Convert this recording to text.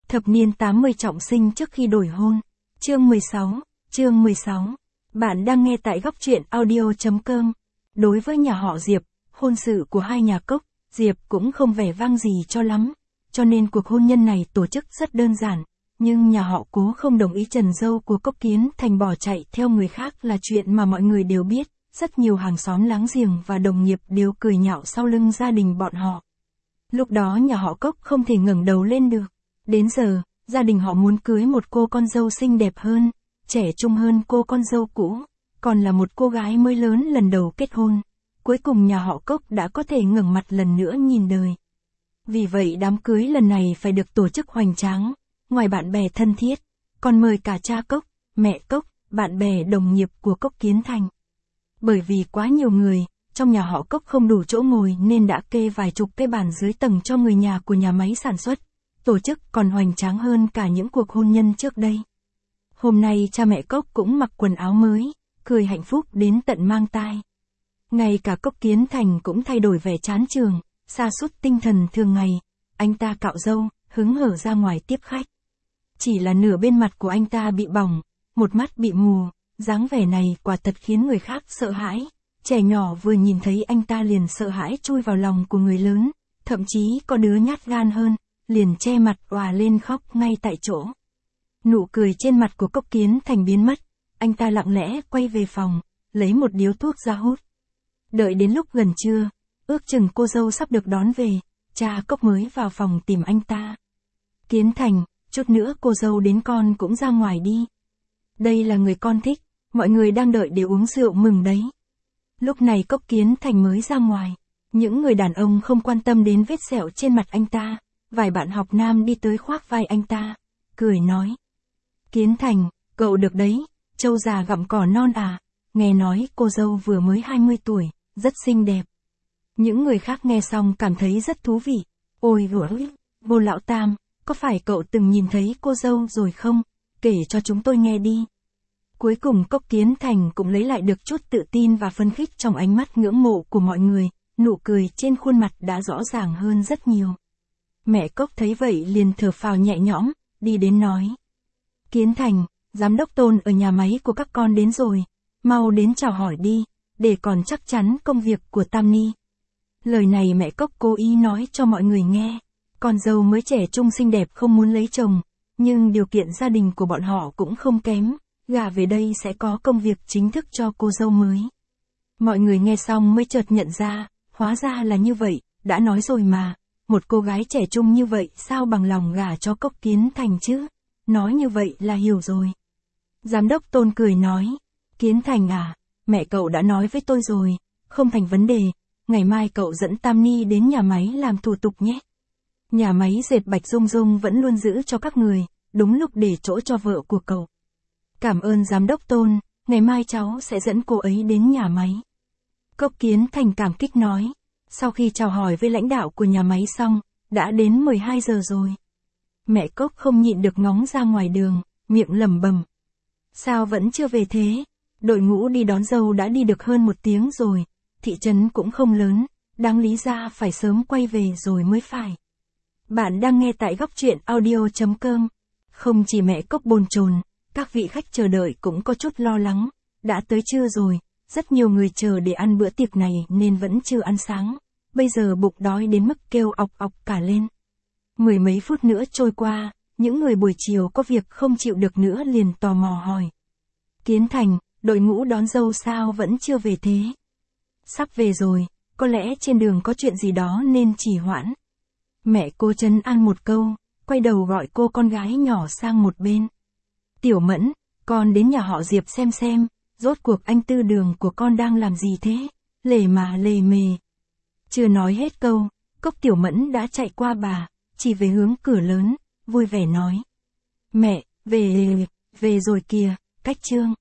Thập niên 80 trọng sinh trước khi đổi hôn. Chương 16. Bạn đang nghe tại góc truyện audio.com. Đối với nhà họ Diệp, hôn sự của hai nhà Cốc, Diệp cũng không vẻ vang gì cho lắm. Cho nên cuộc hôn nhân này tổ chức rất đơn giản. Nhưng nhà họ Cố không đồng ý trần dâu của Cốc Kiến Thành bỏ chạy theo người khác là chuyện mà mọi người đều biết. Rất nhiều hàng xóm láng giềng và đồng nghiệp đều cười nhạo sau lưng gia đình bọn họ. Lúc đó nhà họ Cốc không thể ngẩng đầu lên được. Đến giờ, gia đình họ muốn cưới một cô con dâu xinh đẹp hơn, trẻ trung hơn cô con dâu cũ, còn là một cô gái mới lớn lần đầu kết hôn. Cuối cùng nhà họ Cốc đã có thể ngẩng mặt lần nữa nhìn đời. Vì vậy đám cưới lần này phải được tổ chức hoành tráng, ngoài bạn bè thân thiết, còn mời cả cha Cốc, mẹ Cốc, bạn bè đồng nghiệp của Cốc Kiến Thành. Bởi vì quá nhiều người, trong nhà họ Cốc không đủ chỗ ngồi nên đã kê vài chục cái bàn dưới tầng cho người nhà của nhà máy sản xuất. Tổ chức còn hoành tráng hơn cả những cuộc hôn nhân trước đây. Hôm nay cha mẹ Cốc cũng mặc quần áo mới, cười hạnh phúc đến tận mang tai. Ngay cả Cốc Kiến Thành cũng thay đổi vẻ chán chường, sa sút tinh thần thường ngày. Anh ta cạo râu, hứng hở ra ngoài tiếp khách. Chỉ là nửa bên mặt của anh ta bị bỏng, một mắt bị mù, dáng vẻ này quả thật khiến người khác sợ hãi. Trẻ nhỏ vừa nhìn thấy anh ta liền sợ hãi chui vào lòng của người lớn, thậm chí có đứa nhát gan hơn, liền che mặt òa lên khóc ngay tại chỗ. Nụ cười trên mặt của Cốc Kiến Thành biến mất, anh ta lặng lẽ quay về phòng, lấy một điếu thuốc ra hút. Đợi đến lúc gần trưa, ước chừng cô dâu sắp được đón về, cha Cốc mới vào phòng tìm anh ta. Kiến Thành, chút nữa cô dâu đến con cũng ra ngoài đi. Đây là người con thích, mọi người đang đợi để uống rượu mừng đấy. Lúc này Cốc Kiến Thành mới ra ngoài, những người đàn ông không quan tâm đến vết sẹo trên mặt anh ta. Vài bạn học nam đi tới khoác vai anh ta, cười nói. Kiến Thành, cậu được đấy, trâu già gặm cỏ non à, nghe nói cô dâu vừa mới 20 tuổi, rất xinh đẹp. Những người khác nghe xong cảm thấy rất thú vị. Ôi ôi, Vô Lão Tam, có phải cậu từng nhìn thấy cô dâu rồi không? Kể cho chúng tôi nghe đi. Cuối cùng Cốc Kiến Thành cũng lấy lại được chút tự tin và phấn khích trong ánh mắt ngưỡng mộ của mọi người, nụ cười trên khuôn mặt đã rõ ràng hơn rất nhiều. Mẹ Cốc thấy vậy liền thở phào nhẹ nhõm, đi đến nói. Kiến Thành, giám đốc Tôn ở nhà máy của các con đến rồi, mau đến chào hỏi đi, để còn chắc chắn công việc của Tam Ni. Lời này mẹ Cốc cố ý nói cho mọi người nghe, con dâu mới trẻ trung xinh đẹp không muốn lấy chồng, nhưng điều kiện gia đình của bọn họ cũng không kém, gả về đây sẽ có công việc chính thức cho cô dâu mới. Mọi người nghe xong mới chợt nhận ra, hóa ra là như vậy, đã nói rồi mà. Một cô gái trẻ trung như vậy sao bằng lòng gả cho Cốc Kiến Thành chứ? Nói như vậy là hiểu rồi. Giám đốc Tôn cười nói. Kiến Thành à, mẹ cậu đã nói với tôi rồi, không thành vấn đề, ngày mai cậu dẫn Tam Ni đến nhà máy làm thủ tục nhé. Nhà máy dệt Bạch Dung Dung vẫn luôn giữ cho các người, đúng lúc để chỗ cho vợ của cậu. Cảm ơn giám đốc Tôn, ngày mai cháu sẽ dẫn cô ấy đến nhà máy. Cốc Kiến Thành cảm kích nói. Sau khi chào hỏi với lãnh đạo của nhà máy xong, đã đến 12 giờ rồi. Mẹ Cốc không nhịn được ngóng ra ngoài đường, miệng lẩm bẩm. Sao vẫn chưa về thế? Đội ngũ đi đón dâu đã đi được hơn 1 tiếng rồi, thị trấn cũng không lớn, đáng lý ra phải sớm quay về rồi mới phải. Bạn đang nghe tại góc truyện audio.com. Không chỉ mẹ Cốc bồn chồn, các vị khách chờ đợi cũng có chút lo lắng, đã tới trưa rồi. Rất nhiều người chờ để ăn bữa tiệc này nên vẫn chưa ăn sáng. Bây giờ bụng đói đến mức kêu ọc ọc cả lên. Mười mấy phút nữa trôi qua, những người buổi chiều có việc không chịu được nữa liền tò mò hỏi. Kiến Thành, đội ngũ đón dâu sao vẫn chưa về thế? Sắp về rồi, có lẽ trên đường có chuyện gì đó nên trì hoãn. Mẹ cô trấn an một câu, quay đầu gọi cô con gái nhỏ sang một bên. Tiểu Mẫn, con đến nhà họ Diệp xem. Rốt cuộc anh Tư Đường của con đang làm gì thế? Lề mà lề mề. Chưa nói hết câu, Cốc Tiểu Mẫn đã chạy qua bà, chỉ về hướng cửa lớn, vui vẻ nói. Mẹ, về rồi kìa, cách Trương.